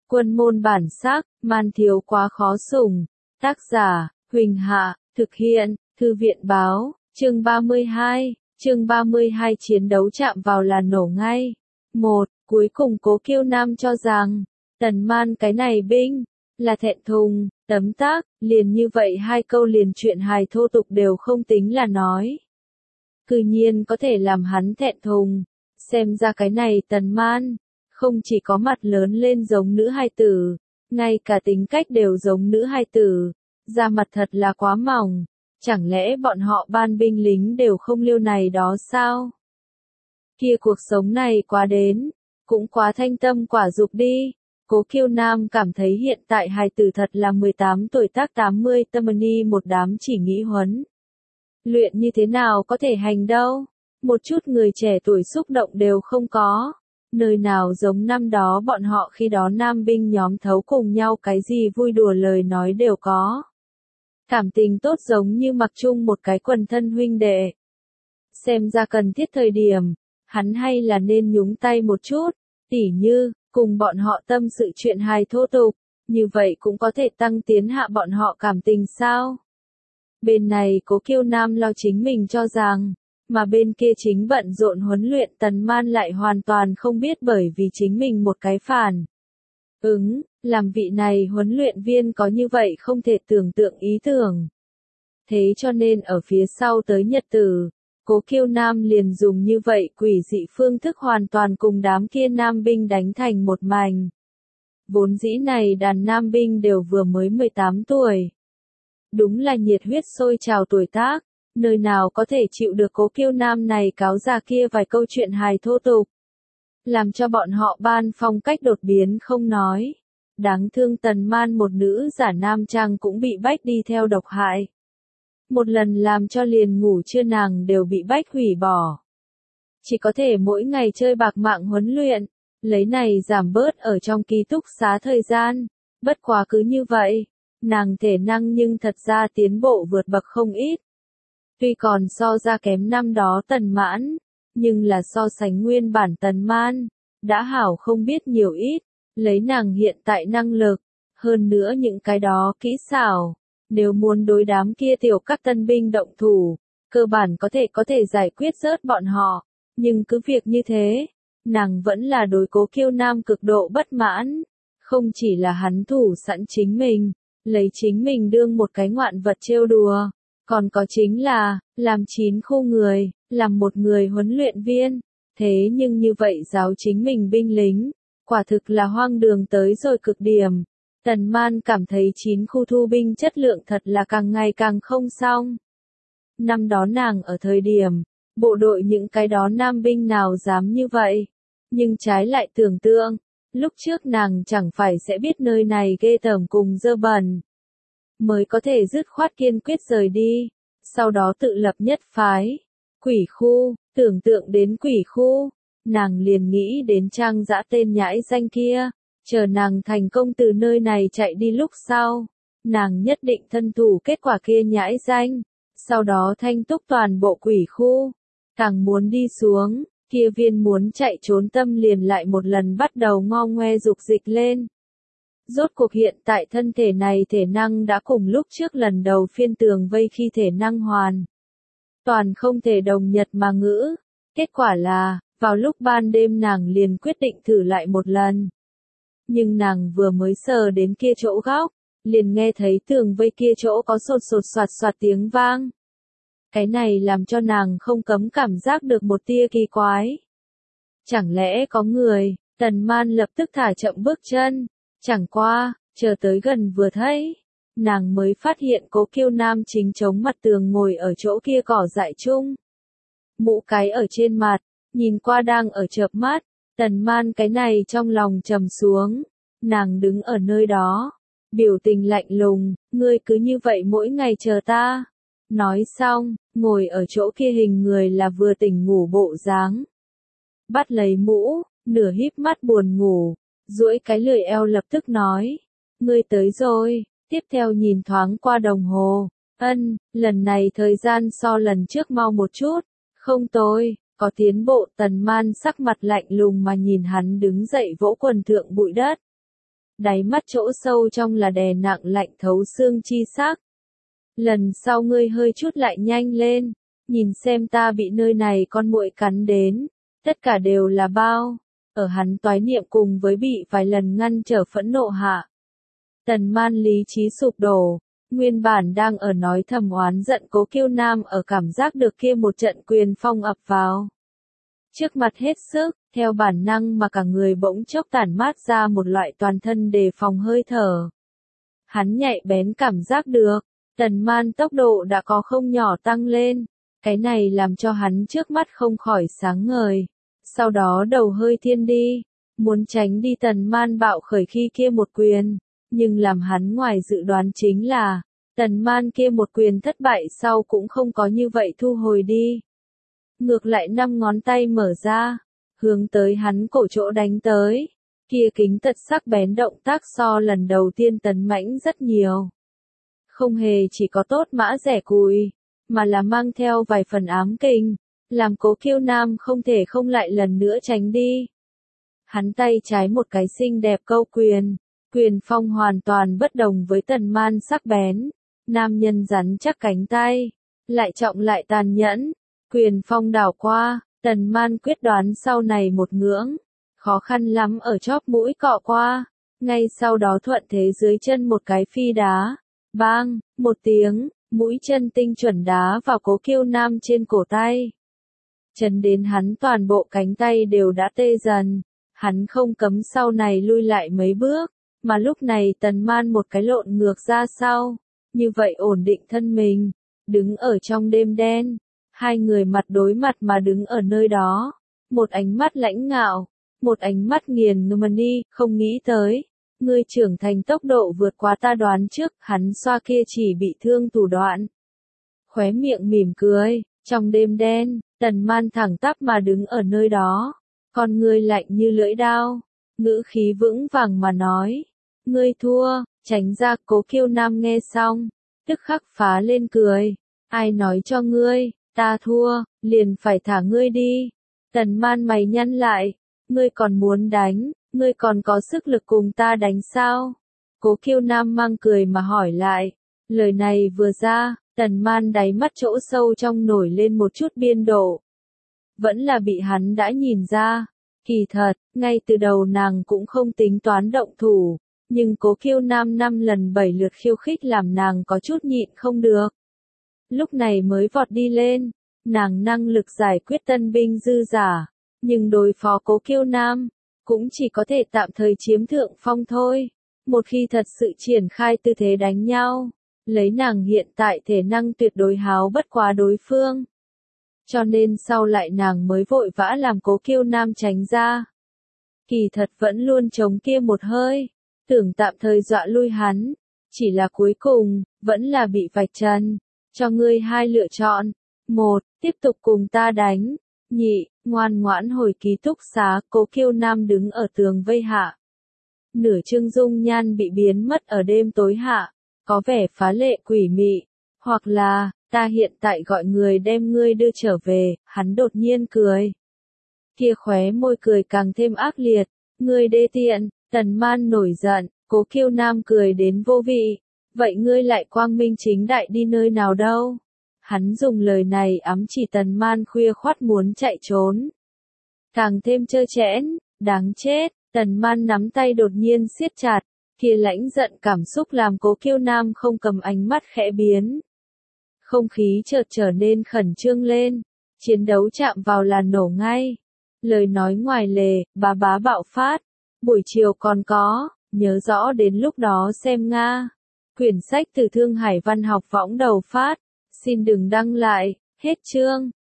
Quân môn bản sắc, man thiếu quá khó sủng. Tác giả, Huỳnh Hạ, thực hiện, Thư viện báo, chương 32, chiến đấu chạm vào là nổ ngay. Cuối cùng Cố Kiêu Nam cho rằng, Tần Man cái này binh, là thẹn thùng, tấm tắc, liền như vậy hai câu liền chuyện hài thô tục đều không tính là nói. Cư nhiên có thể làm hắn thẹn thùng, xem ra cái này Tần Man, không chỉ có mặt lớn lên giống nữ hài tử, ngay cả tính cách đều giống nữ hài tử, da mặt thật là quá mỏng, chẳng lẽ bọn họ ban binh lính đều không liêu này đó sao? Kia cuộc sống này quá đến, cũng quá thanh tâm quả dục đi. Cố Kiêu Nam cảm thấy hiện tại hài tử thật là 18 tuổi tác 80 tâm ni một đám chỉ nghĩ huấn. Luyện như thế nào có thể hành đâu, một chút người trẻ tuổi xúc động đều không có, nơi nào giống năm đó bọn họ khi đó nam binh nhóm thấu cùng nhau cái gì vui đùa lời nói đều có. Cảm tình tốt giống như mặc chung một cái quần thân huynh đệ. Xem ra cần thiết thời điểm, hắn hay là nên nhúng tay một chút, tỉ như, cùng bọn họ tâm sự chuyện hài thô tục, như vậy cũng có thể tăng tiến hạ bọn họ cảm tình sao. Bên này Cố Kiêu Nam lo chính mình cho rằng, mà bên kia chính bận rộn huấn luyện Tần Man lại hoàn toàn không biết bởi vì chính mình một cái phản làm vị này huấn luyện viên có như vậy không thể tưởng tượng ý tưởng. Thế cho nên ở phía sau tới nhật tử, Cố Kiêu Nam liền dùng như vậy quỷ dị phương thức hoàn toàn cùng đám kia nam binh đánh thành một mảnh. Vốn dĩ này đàn nam binh đều vừa mới 18 tuổi. Đúng là nhiệt huyết sôi trào tuổi tác, nơi nào có thể chịu được Cố Kiêu Nam này cáo già kia vài câu chuyện hài thô tục. Làm cho bọn họ ban phong cách đột biến không nói. Đáng thương Tần Man một nữ giả nam trang cũng bị bách đi theo độc hại. Một lần làm cho liền ngủ trưa nàng đều bị bách hủy bỏ. Chỉ có thể mỗi ngày chơi bạc mạng huấn luyện, lấy này giảm bớt ở trong ký túc xá thời gian. Bất quá cứ như vậy, nàng thể năng nhưng thật ra tiến bộ vượt bậc không ít. Tuy còn so ra kém năm đó Tần Mãn, nhưng là so sánh nguyên bản Tần Man, đã hảo không biết nhiều ít, lấy nàng hiện tại năng lực, hơn nữa những cái đó kỹ xảo. Nếu muốn đối đám kia tiểu các tân binh động thủ, cơ bản có thể giải quyết rớt bọn họ, nhưng cứ việc như thế, nàng vẫn là đối Cố Kiêu Nam cực độ bất mãn, không chỉ là hắn thủ sẵn chính mình, lấy chính mình đương một cái ngoạn vật trêu đùa, còn có chính là, làm 9 khu người, làm một người huấn luyện viên, thế nhưng như vậy giáo chính mình binh lính, quả thực là hoang đường tới rồi cực điểm. Tần Man cảm thấy 9 khu thu binh chất lượng thật là càng ngày càng không xong. Năm đó nàng ở thời điểm, bộ đội những cái đó nam binh nào dám như vậy. Nhưng trái lại tưởng tượng, lúc trước nàng chẳng phải sẽ biết nơi này ghê tởm cùng dơ bẩn. Mới có thể dứt khoát kiên quyết rời đi, sau đó tự lập nhất phái. Quỷ khu, tưởng tượng đến quỷ khu, nàng liền nghĩ đến Trang Dã tên nhãi danh kia. Chờ nàng thành công từ nơi này chạy đi lúc sau, nàng nhất định thân thủ kết quả kia nhãi danh, sau đó thanh túc toàn bộ quỷ khu. Càng muốn đi xuống, kia viên muốn chạy trốn tâm liền lại một lần bắt đầu ngo ngoe dục dịch lên. Rốt cuộc hiện tại thân thể này thể năng đã cùng lúc trước lần đầu phiên tường vây khi thể năng hoàn. Toàn không thể đồng nhật mà ngữ, kết quả là, vào lúc ban đêm nàng liền quyết định thử lại một lần. Nhưng nàng vừa mới sờ đến kia chỗ góc, liền nghe thấy tường vây kia chỗ có sột sột soạt soạt tiếng vang. Cái này làm cho nàng không cấm cảm giác được một tia kỳ quái. Chẳng lẽ có người, Tần Man lập tức thả chậm bước chân, chẳng qua, chờ tới gần vừa thấy, nàng mới phát hiện Cố Kiêu Nam chính chống mặt tường ngồi ở chỗ kia cỏ dại chung. Mũ cái ở trên mặt, nhìn qua đang ở chợp mắt. Tần Man cái này trong lòng trầm xuống, nàng đứng ở nơi đó, biểu tình lạnh lùng, ngươi cứ như vậy mỗi ngày chờ ta. Nói xong, ngồi ở chỗ kia hình người là vừa tỉnh ngủ bộ dáng. Bắt lấy mũ, nửa híp mắt buồn ngủ, duỗi cái lười eo lập tức nói, ngươi tới rồi, tiếp theo nhìn thoáng qua đồng hồ, lần này thời gian so lần trước mau một chút, không tồi. Có tiến bộ. Tần Man sắc mặt lạnh lùng mà nhìn hắn đứng dậy vỗ quần thượng bụi đất. đáy mắt chỗ sâu trong là đè nặng lạnh thấu xương chi sắc. Lần sau ngươi hơi chút lại nhanh lên, nhìn xem ta bị nơi này con muỗi cắn đến, tất cả đều là bao. Ở hắn toái niệm cùng với bị vài lần ngăn trở phẫn nộ hạ. Tần Man lý trí sụp đổ, nguyên bản đang ở nói thầm oán giận Cố Kiêu Nam ở cảm giác được kia một trận quyền phong ập vào. Trước mặt hết sức, theo bản năng mà cả người bỗng chốc tản mát ra một loại toàn thân đề phòng hơi thở. Hắn nhạy bén cảm giác được, Tần Man tốc độ đã có không nhỏ tăng lên, cái này làm cho hắn trước mắt không khỏi sáng ngời. Sau đó đầu hơi thiên đi, muốn tránh đi Tần Man bạo khởi khi kia một quyền, nhưng làm hắn ngoài dự đoán chính là, Tần Man kia một quyền thất bại sau cũng không có như vậy thu hồi đi. Ngược lại 5 ngón tay mở ra, hướng tới hắn cổ chỗ đánh tới, kia kính tật sắc bén động tác so lần đầu tiên tấn mãnh rất nhiều. Không hề chỉ có tốt mã rẻ cùi, mà là mang theo vài phần ám kình, làm Cố Kiêu Nam không thể không lại lần nữa tránh đi. Hắn tay trái một cái xinh đẹp câu quyền, quyền phong hoàn toàn bất đồng với Tần Man sắc bén, nam nhân rắn chắc cánh tay, lại trọng lại tàn nhẫn, quyền phong đảo qua, Tần Man quyết đoán sau này một ngưỡng, khó khăn lắm ở chóp mũi cọ qua, ngay sau đó thuận thế dưới chân một cái phi đá, bang, một tiếng, mũi chân tinh chuẩn đá vào Cố Kiêu Nam trên cổ tay. Chấn đến hắn toàn bộ cánh tay đều đã tê dần, hắn không cấm sau này lui lại mấy bước, mà lúc này Tần Man một cái lộn ngược ra sau, như vậy ổn định thân mình, đứng ở trong đêm đen, hai người mặt đối mặt mà đứng ở nơi đó, một ánh mắt lãnh ngạo, một ánh mắt nghiền ngẫm đi, không nghĩ tới, ngươi trưởng thành tốc độ vượt quá ta đoán trước, hắn xoa kia chỉ bị thương thủ đoạn. Khóe miệng mỉm cười, trong đêm đen, Tần Man thẳng tắp mà đứng ở nơi đó, con ngươi lạnh như lưỡi dao, ngữ khí vững vàng mà nói, ngươi thua, tránh ra. Cố Kiêu Nam nghe xong, tức khắc phá lên cười, ai nói cho ngươi, ta thua, liền phải thả ngươi đi. Tần Man mày nhăn lại, ngươi còn muốn đánh, ngươi còn có sức lực cùng ta đánh sao? Cố Kiêu Nam mang cười mà hỏi lại, lời này vừa ra, Tần Man đáy mắt chỗ sâu trong nổi lên một chút biên độ. Vẫn là bị hắn đã nhìn ra, kỳ thật, ngay từ đầu nàng cũng không tính toán động thủ, nhưng Cố Kiêu Nam 5 lần 7 lượt khiêu khích làm nàng có chút nhịn không được. Lúc này mới vọt đi lên, nàng năng lực giải quyết tân binh dư giả, nhưng đối phó Cố Kiêu Nam, cũng chỉ có thể tạm thời chiếm thượng phong thôi. Một khi thật sự triển khai tư thế đánh nhau, lấy nàng hiện tại thể năng tuyệt đối háo bất quá đối phương. Cho nên sau lại nàng mới vội vã làm Cố Kiêu Nam tránh ra. Kỳ thật vẫn luôn chống kia một hơi, tưởng tạm thời dọa lui hắn, chỉ là cuối cùng, vẫn là bị vạch trần. Cho ngươi hai lựa chọn, một, tiếp tục cùng ta đánh, nhị, ngoan ngoãn hồi ký túc xá. Cố Kiêu Nam đứng ở tường vây hạ. Nửa trương dung nhan bị biến mất ở đêm tối hạ, có vẻ phá lệ quỷ mị, hoặc là, ta hiện tại gọi người đem ngươi đưa trở về, hắn đột nhiên cười. Kia khóe môi cười càng thêm ác liệt, ngươi đê tiện. Tần Man nổi giận, Cố Kiêu Nam cười đến vô vị, vậy ngươi lại quang minh chính đại đi nơi nào đâu? Hắn dùng lời này ám chỉ Tần Man khuya khoắt muốn chạy trốn. Càng thêm trơ trẽn, đáng chết. Tần Man nắm tay đột nhiên siết chặt, kia lãnh giận cảm xúc làm Cố Kiêu Nam không cầm ánh mắt khẽ biến. Không khí chợt trở nên khẩn trương lên, chiến đấu chạm vào là nổ ngay. Lời nói ngoài lề, bá bá bạo phát, buổi chiều còn có, nhớ rõ đến lúc đó xem Nga. Quyển sách từ Thương Hải Văn học võng đầu phát, xin đừng đăng lại, hết chương.